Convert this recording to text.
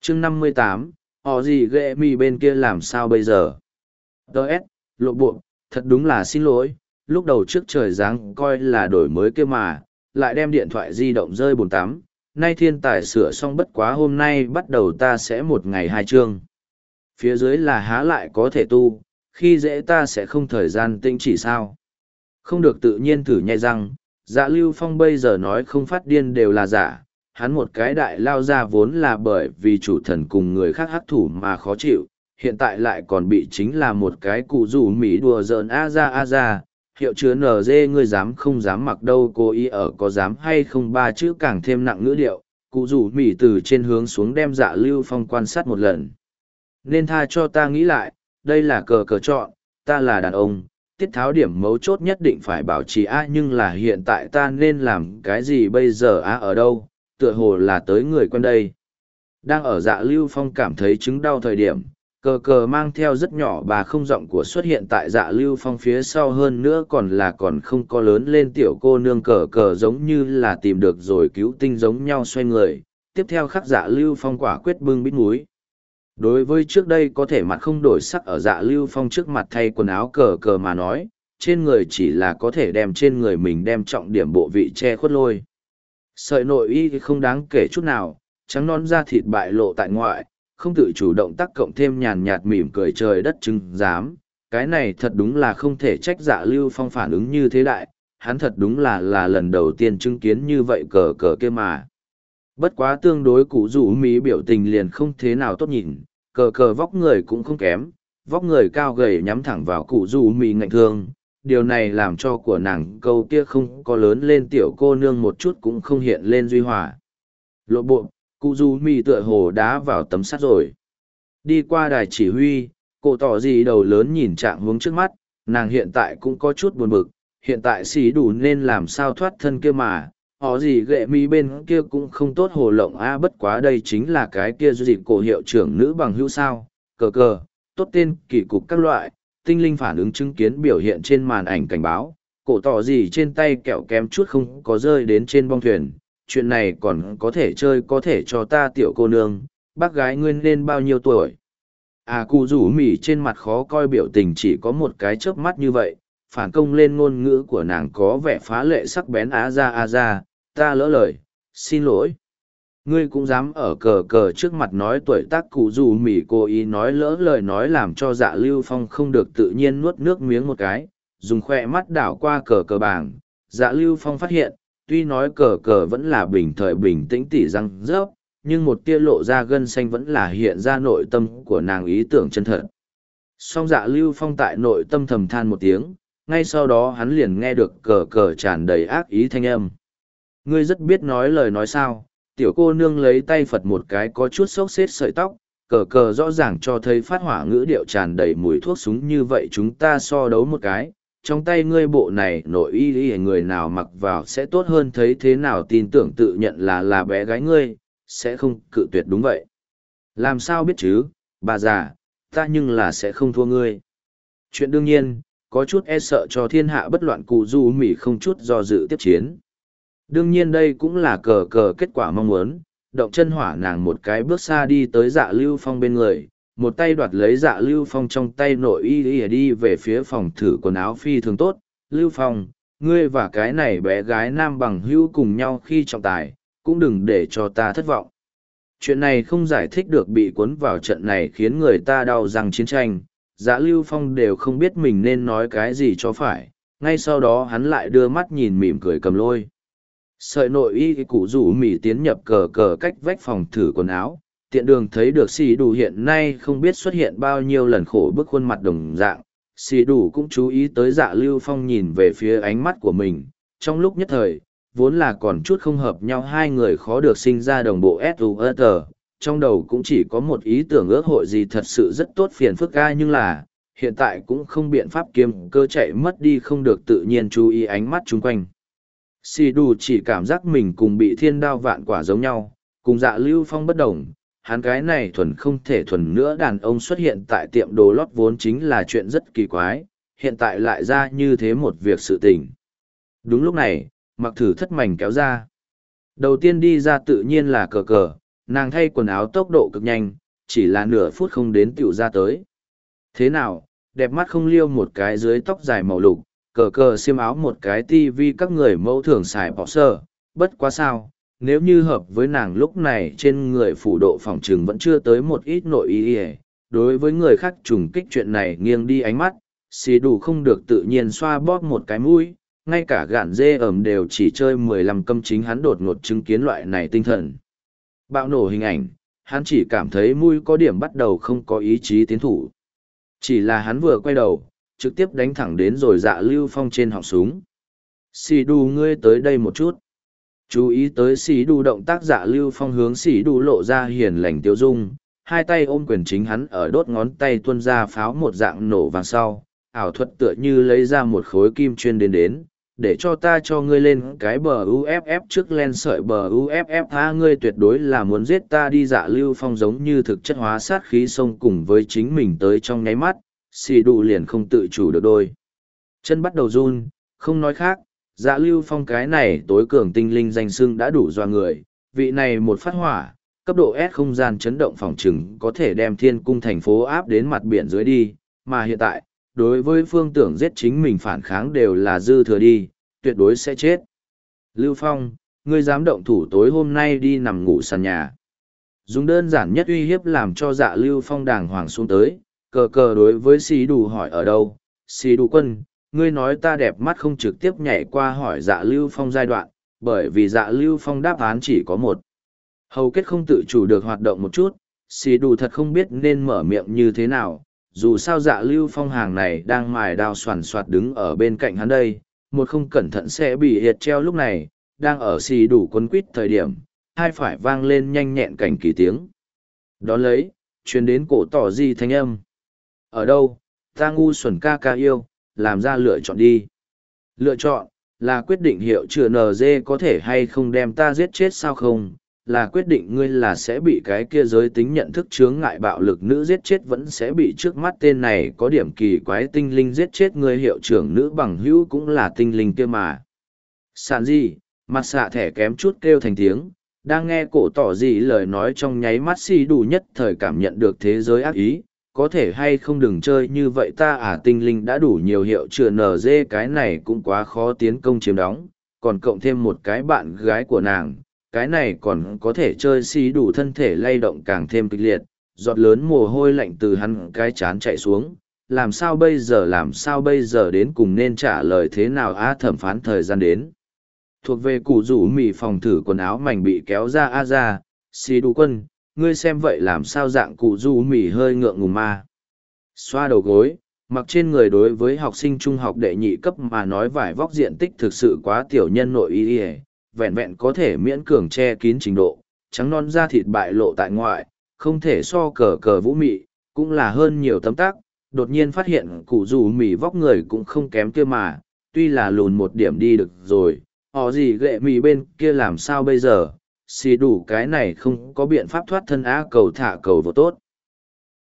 chương 58, họ gì ghệ mì bên kia làm sao bây giờ? Đợt, lộ bộ, thật đúng là xin lỗi, lúc đầu trước trời giáng coi là đổi mới kia mà, lại đem điện thoại di động rơi bồn tắm. Nay thiên tài sửa xong bất quá hôm nay bắt đầu ta sẽ một ngày hai chương. Phía dưới là há lại có thể tu, khi dễ ta sẽ không thời gian tinh chỉ sao. Không được tự nhiên thử nhai răng, Dạ Lưu Phong bây giờ nói không phát điên đều là giả, hắn một cái đại lao ra vốn là bởi vì chủ thần cùng người khác hắc thủ mà khó chịu, hiện tại lại còn bị chính là một cái cụ rủ mỹ đùa giỡn a ra, hiệu chứa NG ngươi dám không dám mặc đâu cố ý ở có dám hay không ba chữ càng thêm nặng ngữ điệu, cụ rủ mỹ từ trên hướng xuống đem Dạ Lưu Phong quan sát một lần. Nên tha cho ta nghĩ lại, đây là cờ chọn, ta là đàn ông, tiết tháo điểm mấu chốt nhất định phải bảo trì nhưng là hiện tại ta nên làm cái gì bây giờ ở đâu, tựa hồ là tới người quen đây. Đang ở Dạ Lưu Phong cảm thấy chứng đau thời điểm, cờ mang theo rất nhỏ bà không giọng của xuất hiện tại Dạ Lưu Phong phía sau, hơn nữa còn không có lớn lên tiểu cô nương cờ giống như là tìm được rồi cứu tinh giống nhau xoay người, tiếp theo khắc Dạ Lưu Phong quả quyết bưng bít múi. Đối với trước đây có thể mặt không đổi sắc ở Dạ Lưu Phong trước mặt thay quần áo cờ mà nói, trên người chỉ là có thể đem trên người mình đem trọng điểm bộ vị che khuất lôi. Sợi nội y không đáng kể chút nào, trắng non da thịt bại lộ tại ngoại, không tự chủ động tác cộng thêm nhàn nhạt mỉm cười trời đất chứng giám. Cái này thật đúng là không thể trách Dạ Lưu Phong phản ứng như thế đại, hắn thật đúng là lần đầu tiên chứng kiến như vậy cờ kia mà. Bất quá tương đối cụ rủ mỹ biểu tình liền không thế nào tốt nhìn, cờ vóc người cũng không kém, vóc người cao gầy nhắm thẳng vào cụ rủ mỹ ngạnh thương. Điều này làm cho của nàng câu kia không có lớn lên tiểu cô nương một chút cũng không hiện lên duy hòa. Lộ bộ, cụ rủ mỹ tựa hồ đá vào tấm sắt rồi. Đi qua đài chỉ huy, cô tỏ gì đầu lớn nhìn trạng hướng trước mắt, nàng hiện tại cũng có chút buồn bực, hiện tại xí đủ nên làm sao thoát thân kia mà. Họ gì ghệ mi bên kia cũng không tốt hồ lộng bất quá đây chính là cái kia dịp cổ hiệu trưởng nữ bằng hữu sao, cờ, tốt tên kỳ cục các loại, tinh linh phản ứng chứng kiến biểu hiện trên màn ảnh cảnh báo, cổ tỏ gì trên tay kẹo kém chút không có rơi đến trên bong thuyền, chuyện này còn có thể chơi có thể cho ta tiểu cô nương, bác gái ngươi nên bao nhiêu tuổi. Cụ rủ mỉ trên mặt khó coi biểu tình chỉ có một cái chớp mắt như vậy, phản công lên ngôn ngữ của nàng có vẻ phá lệ sắc bén ra, ta lỡ lời, xin lỗi. Ngươi cũng dám ở cờ trước mặt nói tuổi tác cụ rủ mỉ cố ý nói lỡ lời nói làm cho Dạ Lưu Phong không được tự nhiên nuốt nước miếng một cái, dùng khoe mắt đảo qua cờ bảng. Dạ Lưu Phong phát hiện, tuy nói cờ vẫn là bình tĩnh tỉ răng rớp, nhưng một tia lộ ra gân xanh vẫn là hiện ra nội tâm của nàng ý tưởng chân thật. Song Dạ Lưu Phong tại nội tâm thầm than một tiếng, ngay sau đó hắn liền nghe được cờ tràn đầy ác ý thanh âm. Ngươi rất biết nói lời nói sao, tiểu cô nương lấy tay phật một cái có chút xốc xếp sợi tóc, cờ rõ ràng cho thấy phát hỏa ngữ điệu tràn đầy mùi thuốc súng như vậy chúng ta so đấu một cái, trong tay ngươi bộ này nội y người nào mặc vào sẽ tốt hơn thấy thế nào tin tưởng tự nhận là bé gái ngươi, sẽ không cự tuyệt đúng vậy. Làm sao biết chứ, bà già, ta nhưng là sẽ không thua ngươi. Chuyện đương nhiên, có chút e sợ cho thiên hạ bất loạn cụ du mỉ không chút do dự tiếp chiến. Đương nhiên đây cũng là cờ kết quả mong muốn, động chân hỏa nàng một cái bước xa đi tới Dạ Lưu Phong bên người, một tay đoạt lấy Dạ Lưu Phong trong tay nội y đi về phía phòng thử quần áo phi thường tốt. Lưu Phong, ngươi và cái này bé gái nam bằng hữu cùng nhau khi trọng tài, cũng đừng để cho ta thất vọng. Chuyện này không giải thích được bị cuốn vào trận này khiến người ta đau răng chiến tranh, Dạ Lưu Phong đều không biết mình nên nói cái gì cho phải, ngay sau đó hắn lại đưa mắt nhìn mỉm cười cầm lôi. Sợi nội y cụ rủ mỉ tiến nhập cờ cách vách phòng thử quần áo, tiện đường thấy được xì đủ hiện nay không biết xuất hiện bao nhiêu lần khổ bức khuôn mặt đồng dạng, xì đủ cũng chú ý tới Dạ Lưu Phong nhìn về phía ánh mắt của mình, trong lúc nhất thời, vốn là còn chút không hợp nhau hai người khó được sinh ra đồng bộ SUST, trong đầu cũng chỉ có một ý tưởng ước hội gì thật sự rất tốt phiền phức nhưng là, hiện tại cũng không biện pháp kiêm cơ chạy mất đi không được tự nhiên chú ý ánh mắt chung quanh. Xì đủ chỉ cảm giác mình cùng bị thiên đao vạn quả giống nhau, cùng Dạ Lưu Phong bất đồng, hắn cái này thuần không thể thuần nữa đàn ông xuất hiện tại tiệm đồ lót vốn chính là chuyện rất kỳ quái, hiện tại lại ra như thế một việc sự tình. Đúng lúc này, mặc thử thất mảnh kéo ra. Đầu tiên đi ra tự nhiên là cờ, Nàng thay quần áo tốc độ cực nhanh, chỉ là nửa phút không đến tựu ra tới. Thế nào, đẹp mắt không liêu một cái dưới tóc dài màu lục, cờ cờ xiêm áo một cái tivi các người mẫu thường xài bỏ sơ, bất quá sao, nếu như hợp với nàng lúc này trên người phủ độ phòng trừng vẫn chưa tới một ít nội ý ỉa. Đối với người khác trùng kích chuyện này nghiêng đi ánh mắt, xì đủ không được tự nhiên xoa bóp một cái mũi, ngay cả gạn dê ẩm đều chỉ chơi 15 câm chính hắn đột ngột chứng kiến loại này tinh thần. Bạo nổ hình ảnh, hắn chỉ cảm thấy mũi có điểm bắt đầu không có ý chí tiến thủ. Chỉ là hắn vừa quay đầu, trực tiếp đánh thẳng đến rồi Dạ Lưu Phong trên họng súng. Xì đù ngươi tới đây một chút. Chú ý tới xì đù động tác Dạ Lưu Phong hướng xì đù lộ ra hiền lành tiêu dung, hai tay ôm quyền chính hắn ở đốt ngón tay tuôn ra pháo một dạng nổ vàng sau, ảo thuật tựa như lấy ra một khối kim chuyên đến, để cho ta cho ngươi lên cái bờ UFF trước len sợi bờ UFF tha ngươi tuyệt đối là muốn giết ta đi. Dạ Lưu Phong giống như thực chất hóa sát khí xông cùng với chính mình tới trong nháy mắt, xì đủ liền không tự chủ được đôi. Chân bắt đầu run, không nói khác, Dạ Lưu Phong cái này tối cường tinh linh danh xưng đã đủ doa người, vị này một phát hỏa, cấp độ S không gian chấn động phòng trừng có thể đem thiên cung thành phố áp đến mặt biển dưới đi, mà hiện tại, đối với phương tưởng giết chính mình phản kháng đều là dư thừa đi, tuyệt đối sẽ chết. Lưu Phong, ngươi dám động thủ tối hôm nay đi nằm ngủ sàn nhà. Dùng đơn giản nhất uy hiếp làm cho Dạ Lưu Phong đàng hoàng xuống tới, cờ cờ đối với xì đủ hỏi ở đâu. Xì đủ quân, ngươi nói ta đẹp mắt không trực tiếp nhảy qua hỏi Dạ Lưu Phong giai đoạn, bởi vì Dạ Lưu Phong đáp án chỉ có một. Hầu kết không tự chủ được hoạt động một chút, xì đủ thật không biết nên mở miệng như thế nào, dù sao Dạ Lưu Phong hàng này đang mài đao soàn soạt đứng ở bên cạnh hắn đây, một không cẩn thận sẽ bị hiệt treo. Lúc này, đang ở xì đủ quấn quýt thời điểm, hai phải vang lên nhanh nhẹn cảnh kỳ tiếng. Đón lấy, truyền đến cổ tỏ di thanh âm. Ở đâu, ta ngu xuẩn ca ca yêu, làm ra lựa chọn đi. Lựa chọn, là quyết định hiệu chữa NG có thể hay không đem ta giết chết sao không, là quyết định ngươi là sẽ bị cái kia giới tính nhận thức chướng ngại bạo lực nữ giết chết vẫn sẽ bị trước mắt tên này có điểm kỳ quái tinh linh giết chết. Ngươi hiệu trưởng nữ bằng hữu cũng là tinh linh kia mà. Sàn gì, mặt xạ thẻ kém chút kêu thành tiếng, đang nghe cổ tỏ gì lời nói trong nháy mắt xì đủ nhất thời cảm nhận được thế giới ác ý, có thể hay không đừng chơi như vậy ta à. Tinh linh đã đủ nhiều hiệu chữa NG, cái này cũng quá khó tiến công chiếm đóng, còn cộng thêm một cái bạn gái của nàng, cái này còn có thể chơi. Xì đủ thân thể lay động càng thêm kịch liệt, giọt lớn mồ hôi lạnh từ hắn cái chán chạy xuống. Làm sao bây giờ đến cùng nên trả lời thế nào a? Thẩm phán thời gian đến. Thuộc về củ rủ mì phòng thử quần áo mảnh bị kéo ra a ra, xì đủ quân, ngươi xem vậy làm sao dạng cụ rủ mì hơi ngượng ngùng ma. Xoa đầu gối, mặc trên người đối với học sinh trung học đệ nhị cấp mà nói vải vóc diện tích thực sự quá tiểu nhân nội y, vẹn vẹn có thể miễn cường che kín trình độ, trắng non da thịt bại lộ tại ngoại, không thể so cờ cờ vũ mị, cũng là hơn nhiều tấm tác. Đột nhiên phát hiện cụ rủ mì vóc người cũng không kém kia mà, tuy là lùn một điểm đi được rồi, họ gì ghệ mì bên kia làm sao bây giờ, xì đủ cái này không có biện pháp thoát thân á, cầu thả cầu vô tốt.